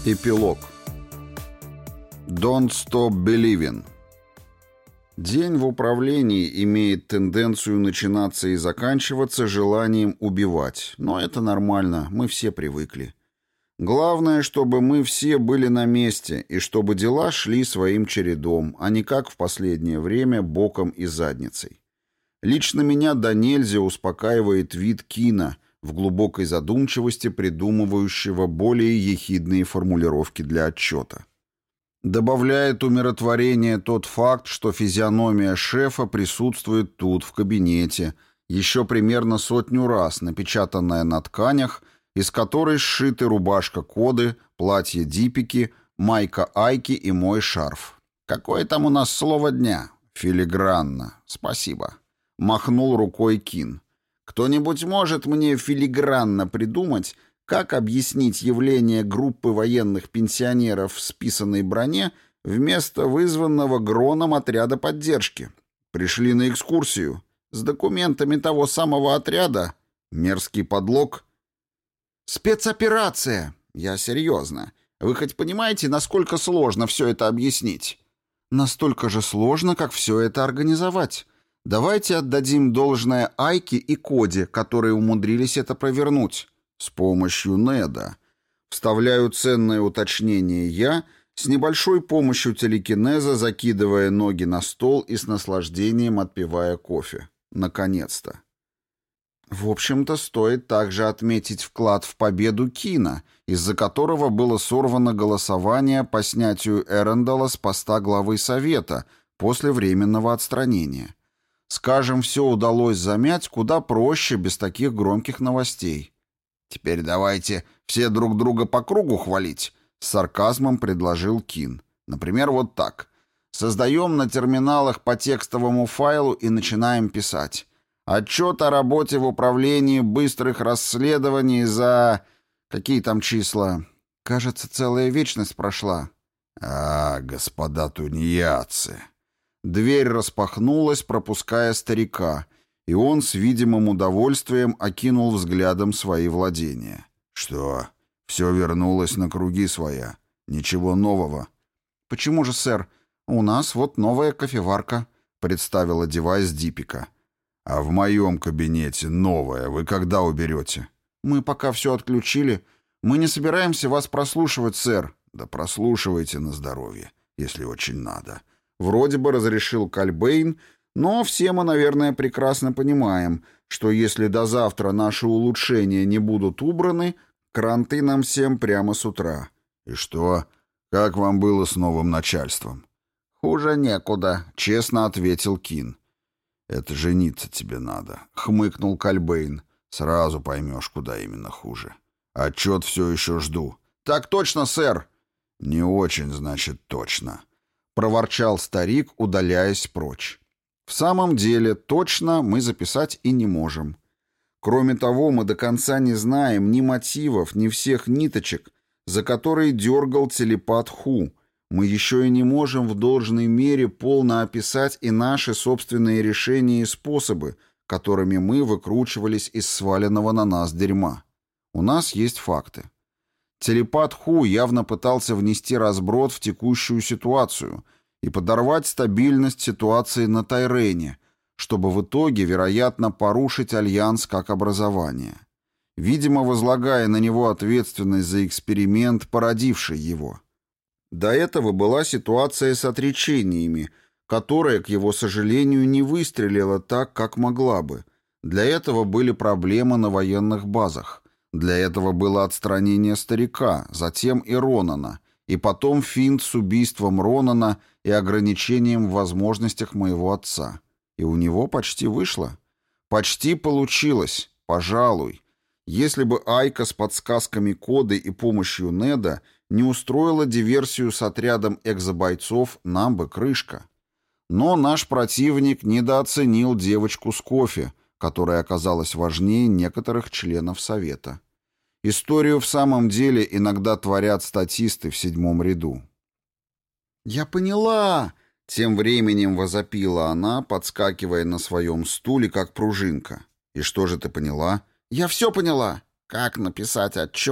Эпилог. Don't stop believing. День в управлении имеет тенденцию начинаться и заканчиваться желанием убивать, но это нормально, мы все привыкли. Главное, чтобы мы все были на месте и чтобы дела шли своим чередом, а не как в последнее время боком и задницей. Лично меня до нельзя успокаивает вид Кина, в глубокой задумчивости придумывающего более ехидные формулировки для отчета. Добавляет умиротворение тот факт, что физиономия шефа присутствует тут, в кабинете, еще примерно 100 раз, напечатанная на тканях, из которой сшиты рубашка Коды, платье Дипики, майка Айки и мой шарф. «Какое там у нас слово дня?» «Филигранно. Спасибо». Махнул рукой Кин. «Кто-нибудь может мне филигранно придумать, как объяснить явление группы военных пенсионеров в списанной броне вместо вызванного Гроном отряда поддержки? Пришли на экскурсию. С документами того самого отряда? Мерзкий подлог?» «Спецоперация!» «Я серьезно. Вы хоть понимаете, насколько сложно все это объяснить?» «Настолько же сложно, как все это организовать. Давайте отдадим должное Айке и Коде, которые умудрились это провернуть. С помощью Неда. Вставляю ценное уточнение я, с небольшой помощью телекинеза закидывая ноги на стол и с наслаждением отпивая кофе. Наконец-то. В общем-то, стоит также отметить вклад в победу Кина, из-за которого было сорвано голосование по снятию Эрендала с поста главы Совета после временного отстранения. Скажем, все удалось замять куда проще, без таких громких новостей. «Теперь давайте все друг друга по кругу хвалить», — с сарказмом предложил Кин. «Например, вот так. Создаем на терминалах по текстовому файлу и начинаем писать. Отчет о работе в управлении быстрых расследований за... Какие там числа? Кажется, целая вечность прошла». Господа тунеядцы». Дверь распахнулась, пропуская старика, и он с видимым удовольствием окинул взглядом свои владения. «Что, все вернулось на круги своя? Ничего нового?» «Почему же, сэр? У нас вот новая кофеварка», — представила девайс Дипика. «А в моем кабинете новая. Вы когда уберете?» «Мы пока все отключили. Мы не собираемся вас прослушивать, сэр». «Да прослушивайте на здоровье, если очень надо». Вроде бы разрешил Кальбейн, но все мы, наверное, прекрасно понимаем, что если до завтра наши улучшения не будут убраны, кранты нам всем прямо с утра. «И что? Как вам было с новым начальством?» «Хуже некуда», — честно ответил Кин. «Это жениться тебе надо», — хмыкнул Кальбейн. «Сразу поймешь, куда именно хуже. Отчет все еще жду». «Так точно, сэр». «Не очень, значит, точно», — проворчал старик, удаляясь прочь. В самом деле, точно мы записать и не можем. Кроме того, мы до конца не знаем ни мотивов, ни всех ниточек, за которые дергал телепат Ху. Мы еще и не можем в должной мере полно описать и наши собственные решения и способы, которыми мы выкручивались из сваленного на нас дерьма. У нас есть факты. Телепат Ху явно пытался внести разброд в текущую ситуацию и подорвать стабильность ситуации на Тайрене, чтобы в итоге, вероятно, порушить Альянс как образование, видимо, возлагая на него ответственность за эксперимент, породивший его. До этого была ситуация с отречениями, которая, к его сожалению, не выстрелила так, как могла бы. Для этого были проблемы на военных базах. Для этого было отстранение старика, затем и Ронана, и потом финт с убийством Ронана и ограничением в возможностях моего отца. И у него почти вышло. Почти получилось, пожалуй. Если бы Айка с подсказками Коды и помощью Неда не устроила диверсию с отрядом экзобойцов, нам бы крышка. Но наш противник недооценил девочку с кофе, которая оказалась важнее некоторых членов Совета. Историю в самом деле иногда творят статисты в 7-м ряду. «Я поняла!» — тем временем возопила она, подскакивая на своем стуле, как пружинка. «И что же ты поняла?» «Я все поняла. Как написать отчет,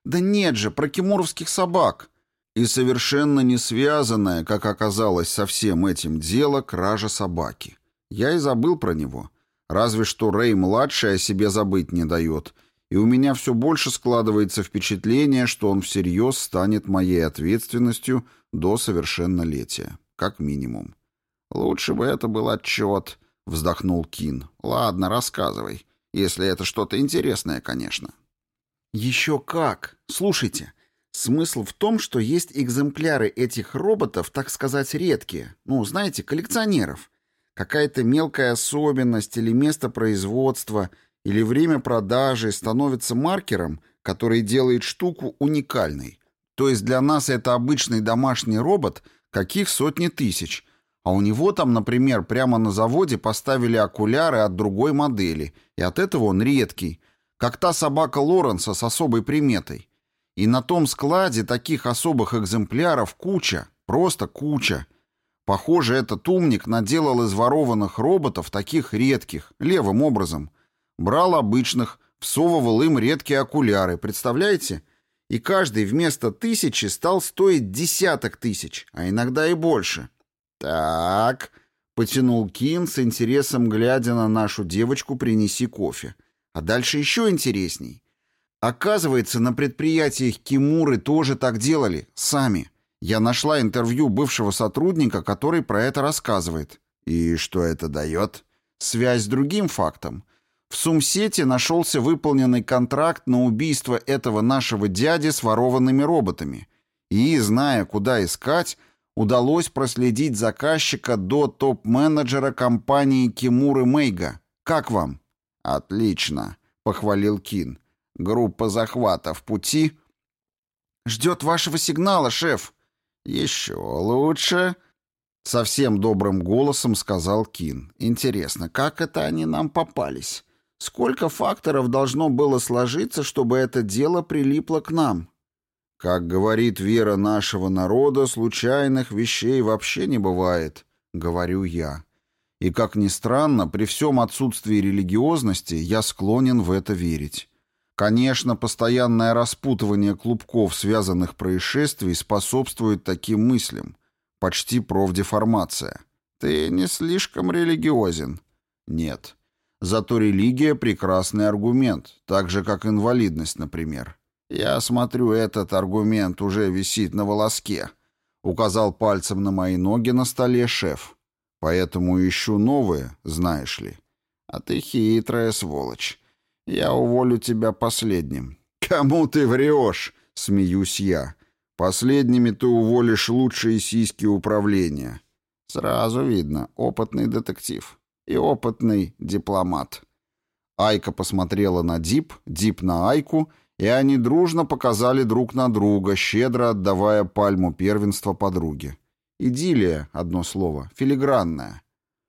Да нет же, про кемуровских собак. И совершенно не связанное, как оказалось, со всем этим дело кража собаки. Я и забыл про него. Разве что Рэй-младший о себе забыть не дает. И у меня все больше складывается впечатление, что он всерьез станет моей ответственностью до совершеннолетия. Как минимум. «Лучше бы это был отчет», — вздохнул Кин. «Ладно, рассказывай. Если это что-то интересное, конечно». «Еще как! Слушайте, смысл в том, что есть экземпляры этих роботов, так сказать, редкие. Ну, знаете, коллекционеров. Какая-то мелкая особенность или место производства, или время продажи становится маркером, который делает штуку уникальной. То есть для нас это обычный домашний робот, каких сотни тысяч, а у него там, например, прямо на заводе поставили окуляры от другой модели, и от этого он редкий, как та собака Лоренса с особой приметой. И на том складе таких особых экземпляров куча, просто куча. Похоже, этот умник наделал из ворованных роботов таких редких, левым образом. Брал обычных, всовывал им редкие окуляры, представляете? И каждый вместо 1000 стал стоить десяток тысяч, а иногда и больше. «Так», — потянул Кин с интересом, глядя на нашу девочку «принеси кофе». А дальше еще интересней. Оказывается, на предприятиях Кимуры тоже так делали, сами. Я нашла интервью бывшего сотрудника, который про это рассказывает. И что это дает? Связь с другим фактом. В Сумсете нашелся выполненный контракт на убийство этого нашего дяди с ворованными роботами. И, зная, куда искать, удалось проследить заказчика до топ-менеджера компании Кимуры Мэйга. Как вам? «Отлично», — похвалил Кин. «Группа захвата в пути?» «Ждет вашего сигнала, шеф». «Еще лучше», — совсем добрым голосом сказал Кин. «Интересно, как это они нам попались? Сколько факторов должно было сложиться, чтобы это дело прилипло к нам?» «Как говорит вера нашего народа, случайных вещей вообще не бывает», — говорю я. И, как ни странно, при всем отсутствии религиозности я склонен в это верить. Конечно, постоянное распутывание клубков связанных происшествий способствует таким мыслям. Почти профдеформация. Ты не слишком религиозен? Нет. Зато религия — прекрасный аргумент, так же, как инвалидность, например. Я смотрю, этот аргумент уже висит на волоске. Указал пальцем на мои ноги на столе шеф. Поэтому ищу новые, знаешь ли. А ты хитрая сволочь. Я уволю тебя последним». «Кому ты врешь?» — смеюсь я. «Последними ты уволишь лучшие сиськи управления». Сразу видно, опытный детектив и опытный дипломат. Айка посмотрела на Дип, Дип на Айку, и они дружно показали друг на друга, щедро отдавая пальму первенства подруге. Идиллия, одно слово, филигранная.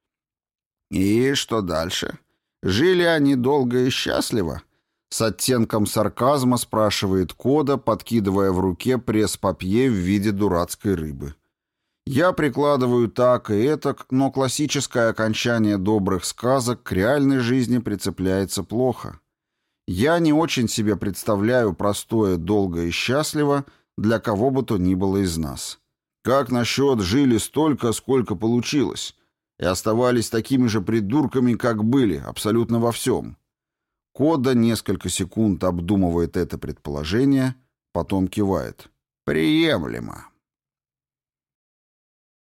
«И что дальше? Жили они долго и счастливо?» С оттенком сарказма спрашивает Кода, подкидывая в руке пресс-папье в виде дурацкой рыбы. Я прикладываю так и этак, но классическое окончание добрых сказок к реальной жизни прицепляется плохо. Я не очень себе представляю простое «долго и счастливо» для кого бы то ни было из нас. Как насчет «жили столько, сколько получилось» и оставались такими же придурками, как были, абсолютно во всем? Кода несколько секунд обдумывает это предположение, потом кивает. «Приемлемо».